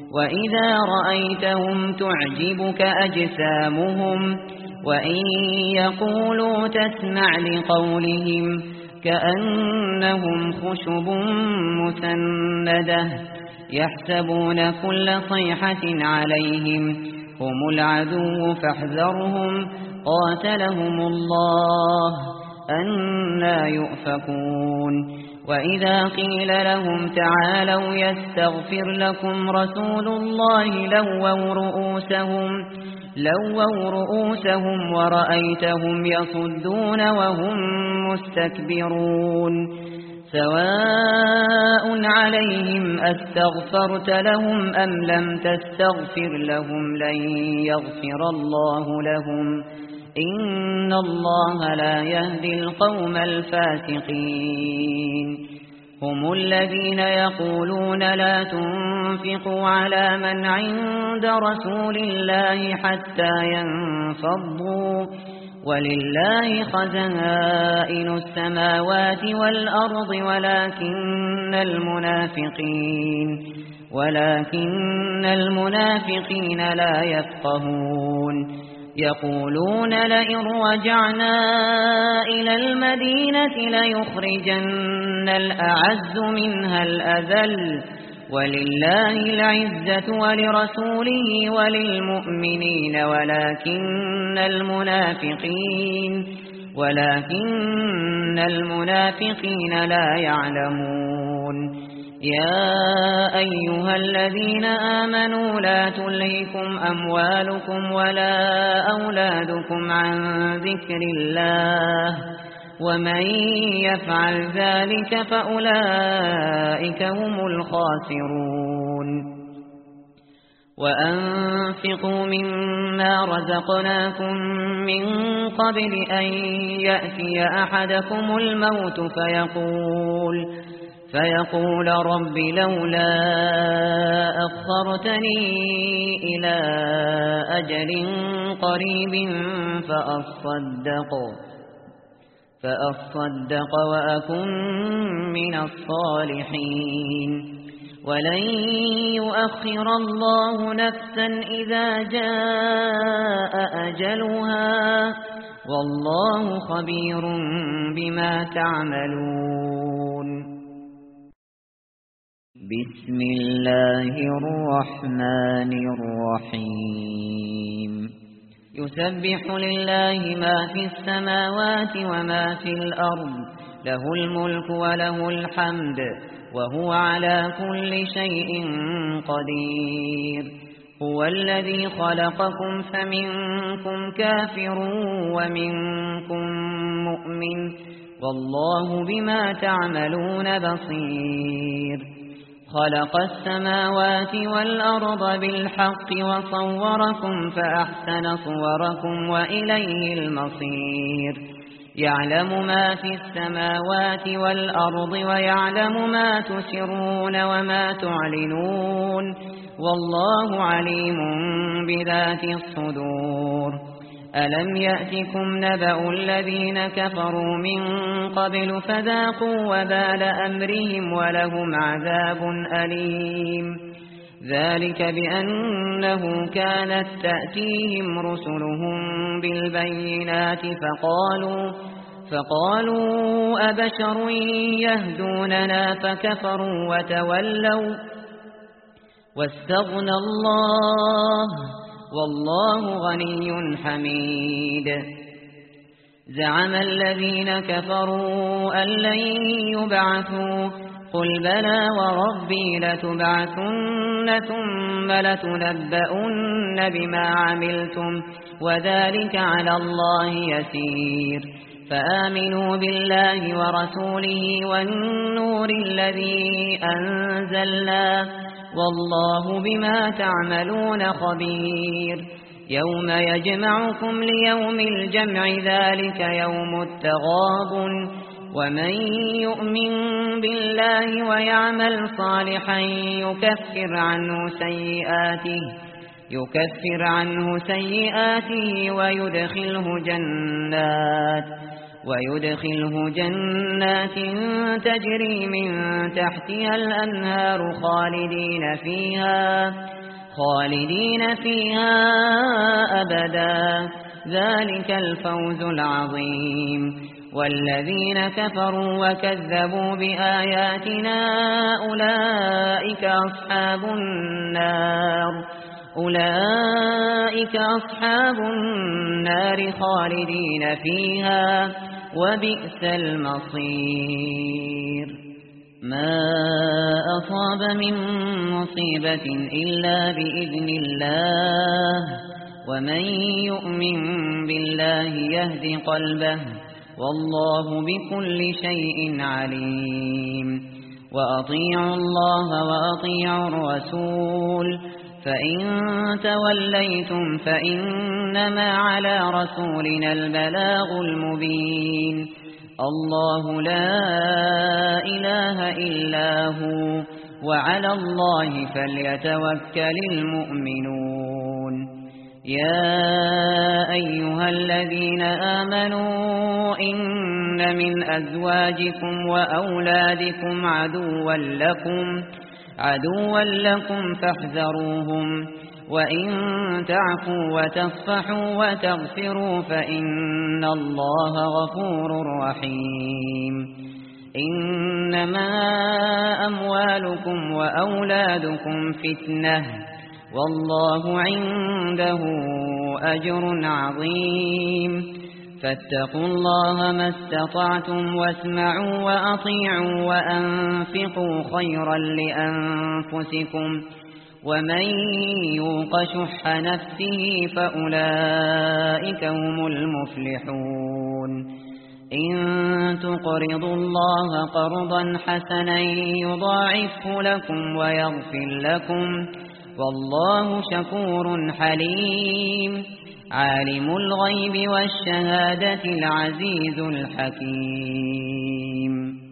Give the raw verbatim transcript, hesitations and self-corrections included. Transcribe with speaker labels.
Speaker 1: وإذا رأيتهم تعجبك أجسامهم وإن يقولوا تسمع لقولهم كأنهم خشب مسندة يحسبون كل صيحة عليهم هم العدو فاحذرهم قاتلهم الله أنى يؤفكون وإذا قيل لهم تعالوا يستغفر لكم رسول الله لووا رؤوسهم لووا رؤوسهم ورأيتهم يصدون وهم مستكبرون سواء عليهم أستغفرت لهم أم لم تستغفر لهم لن يغفر الله لهم إن الله لا يهدي القوم الفاسقين هم الذين يقولون لا تنفقوا على من عند رسول الله حتى ينفضوا ولله خزائن السماوات والأرض ولكن المنافقين ولكن المنافقين لا يفقهون يقولون لئن رجعنا إلى المدينة ليخرجن الأعز منها الأذل ولله العزة ولرسوله وللمؤمنين ولكن المنافقين ولكن المنافقين لا يعلمون يا أيها الذين آمنوا لا تلهكم أموالكم ولا أولادكم عن ذكر الله ومن يفعل ذلك فأولئك هم الخاسرون وأنفقوا مما رزقناكم من قبل أن يأتي أحدكم الموت فيقول فيقول رب لولا أخرتني إلى أجل قريب فأصدق فأصدق وأكن من الصالحين ولن يؤخر الله نفسا إذا جاء أجلها والله خبير بما تعملون بسم الله الرحمن الرحيم يسبح لله ما في السماوات وما في الأرض له الملك وله الحمد وهو على كل شيء قدير هو الذي خلقكم فمنكم كافر ومنكم مؤمن والله بما تعملون بصير خلق السماوات والأرض بالحق وصوركم فأحسن صوركم وإليه المصير يعلم ما في السماوات والأرض ويعلم ما تسرون وما تعلنون والله عليم بذات الصدور ألم يأتكم نبأ الذين كفروا من قبل فذاقوا وبال أمرهم ولهم عذاب أليم ذلك بأنه كانت تأتيهم رسلهم بالبينات فقالوا فقالوا أبشر يهدوننا فكفروا وتولوا واستغنى الله والله غني حميد زعم الذين كفروا أن لن يبعثوا قل بلى وربي لتبعثن ثم لتنبؤن بما عملتم وذلك على الله يسير فآمنوا بالله ورسوله والنور الذي أنزلنا والله بما تعملون خبير يوم يجمعكم ليوم الجمع ذلك يوم التغابن ومن يؤمن بالله ويعمل صالحا يكفر عنه سيئاته يكفر عنه سيئاته ويدخله جنات ويدخله جنات تجري من تحتها الأنهار خالدين فيها خالدين فيها أبدا ذلك الفوز العظيم. والذين كفروا وكذبوا بآياتنا أولئك أصحاب النار أولئك أصحاب النار خالدين فيها وبئس المصير. ما أصاب من مصيبة إلا بإذن الله ومن يؤمن بالله يهد قلبه والله بكل شيء عليم. وأطيعوا الله وأطيعوا الرسول فإن توليتم فإنما على رسولنا البلاغ المبين. الله لا إله إلا هو وعلى الله فليتوكل المؤمنون. يا أيها الذين آمنوا إن من أزواجكم وأولادكم عدوا لكم عدوا لكم فاحذروهم وإن تعفوا وتصفحوا وتغفروا فإن الله غفور رحيم. إنما أموالكم وأولادكم فتنة والله عنده أجر عظيم. فاتقوا الله ما استطعتم واسمعوا وأطيعوا وأنفقوا خيرا لأنفسكم ومن يوق شح نفسه فأولئك هم المفلحون. إن تقرضوا الله قرضا حسنا يضاعفه لكم ويغفر لكم والله شكور حليم. عالم الغيب والشهادة العزيز الحكيم.